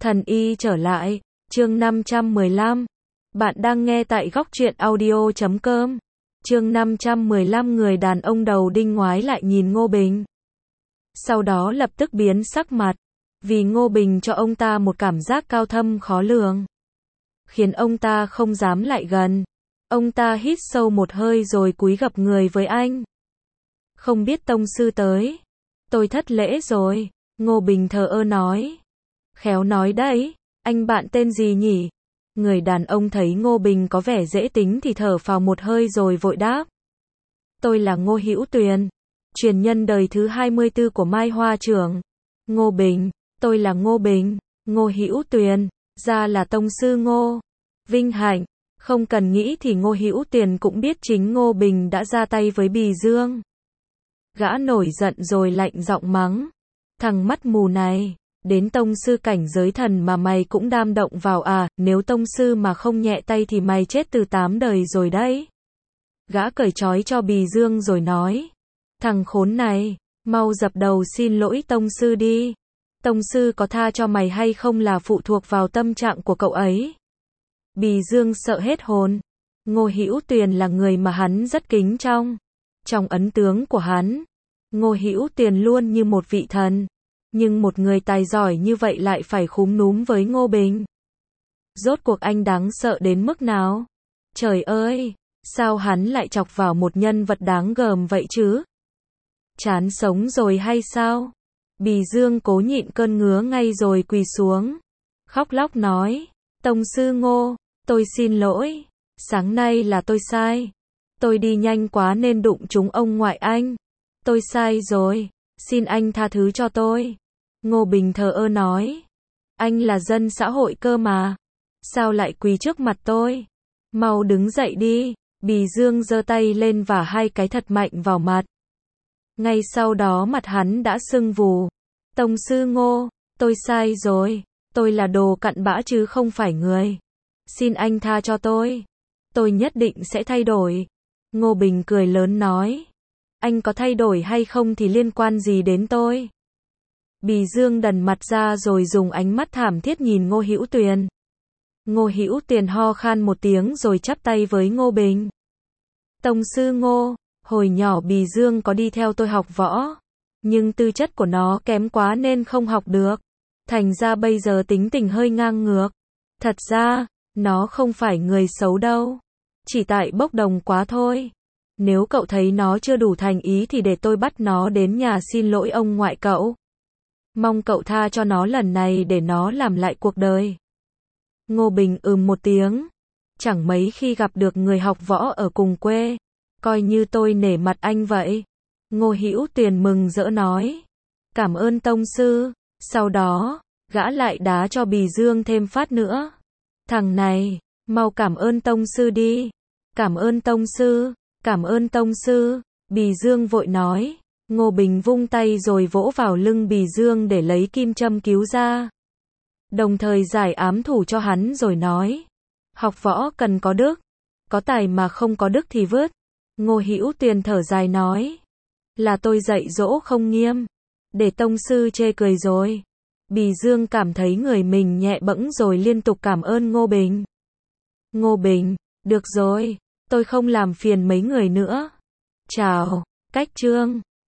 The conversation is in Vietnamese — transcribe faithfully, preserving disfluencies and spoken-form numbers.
Thần y trở lại, chương năm trăm mười lăm. Bạn đang nghe tại góc truyện audio chấm com. Chương năm trăm mười lăm người đàn ông đầu đinh ngoái lại nhìn Ngô Bình. Sau đó lập tức biến sắc mặt, vì Ngô Bình cho ông ta một cảm giác cao thâm khó lường, khiến ông ta không dám lại gần. Ông ta hít sâu một hơi rồi cúi gập người với anh. Không biết tông sư tới. Tôi thất lễ rồi, Ngô Bình thờ ơ nói. Khéo nói đấy, anh bạn tên gì nhỉ? Người đàn ông thấy Ngô Bình có vẻ dễ tính thì thở phào một hơi rồi vội đáp. Tôi là Ngô Hữu Tuyền, truyền nhân đời thứ hai mươi tư của Mai Hoa Trưởng. Ngô Bình, tôi là Ngô Bình, Ngô Hữu Tuyền, ra là tông sư Ngô. Vinh hạnh, không cần nghĩ thì Ngô Hữu Tuyền cũng biết chính Ngô Bình đã ra tay với Bì Dương. Gã nổi giận rồi lạnh giọng mắng. Thằng mắt mù này, đến tông sư cảnh giới thần mà mày cũng đam động vào à, nếu tông sư mà không nhẹ tay thì mày chết từ tám đời rồi đấy. Gã cởi trói cho Bì Dương rồi nói. Thằng khốn này, mau dập đầu xin lỗi tông sư đi. Tông sư có tha cho mày hay không là phụ thuộc vào tâm trạng của cậu ấy. Bì Dương sợ hết hồn. Ngô Hữu Tuyền là người mà hắn rất kính trọng. Trong ấn tướng của hắn, Ngô Hữu Tuyền luôn như một vị thần. Nhưng một người tài giỏi như vậy lại phải khúm núm với Ngô Bình. Rốt cuộc anh đáng sợ đến mức nào? Trời ơi, sao hắn lại chọc vào một nhân vật đáng gờm vậy chứ? Chán sống rồi hay sao? Bì Dương cố nhịn cơn ngứa ngay rồi quỳ xuống. Khóc lóc nói, tông sư Ngô, tôi xin lỗi. Sáng nay là tôi sai. Tôi đi nhanh quá nên đụng trúng ông ngoại anh. Tôi sai rồi, xin anh tha thứ cho tôi. Ngô Bình thờ ơ nói. Anh là dân xã hội cơ mà. Sao lại quỳ trước mặt tôi? Mau đứng dậy đi. Bì Dương giơ tay lên và hai cái thật mạnh vào mặt. Ngay sau đó mặt hắn đã sưng vù. Tông sư Ngô, tôi sai rồi. Tôi là đồ cặn bã chứ không phải người. Xin anh tha cho tôi. Tôi nhất định sẽ thay đổi. Ngô Bình cười lớn nói. Anh có thay đổi hay không thì liên quan gì đến tôi? Bì Dương đần mặt ra rồi dùng ánh mắt thảm thiết nhìn Ngô Hữu Tuyền. Ngô Hữu Tuyền ho khan một tiếng rồi chắp tay với Ngô Bình. Tông sư Ngô, hồi nhỏ Bì Dương có đi theo tôi học võ, nhưng tư chất của nó kém quá nên không học được. Thành ra bây giờ tính tình hơi ngang ngược. Thật ra, nó không phải người xấu đâu. Chỉ tại bốc đồng quá thôi. Nếu cậu thấy nó chưa đủ thành ý thì để tôi bắt nó đến nhà xin lỗi ông ngoại cậu. Mong cậu tha cho nó lần này để nó làm lại cuộc đời. Ngô Bình ừm một tiếng. Chẳng mấy khi gặp được người học võ ở cùng quê. Coi như tôi nể mặt anh vậy. Ngô Hữu Tuyền mừng rỡ nói. Cảm ơn tông sư. Sau đó, gã lại đá cho Bì Dương thêm phát nữa. Thằng này, mau cảm ơn tông sư đi. Cảm ơn tông sư, cảm ơn tông sư. Bì Dương vội nói. Ngô Bình vung tay rồi vỗ vào lưng Bì Dương để lấy kim châm cứu ra. Đồng thời giải ám thủ cho hắn rồi nói. Học võ cần có đức. Có tài mà không có đức thì vứt. Ngô Hữu Tuyền thở dài nói. Là tôi dạy dỗ không nghiêm. Để tông sư chê cười rồi. Bì Dương cảm thấy người mình nhẹ bẫng rồi liên tục cảm ơn Ngô Bình. Ngô Bình, được rồi, tôi không làm phiền mấy người nữa. Chào, cách chương.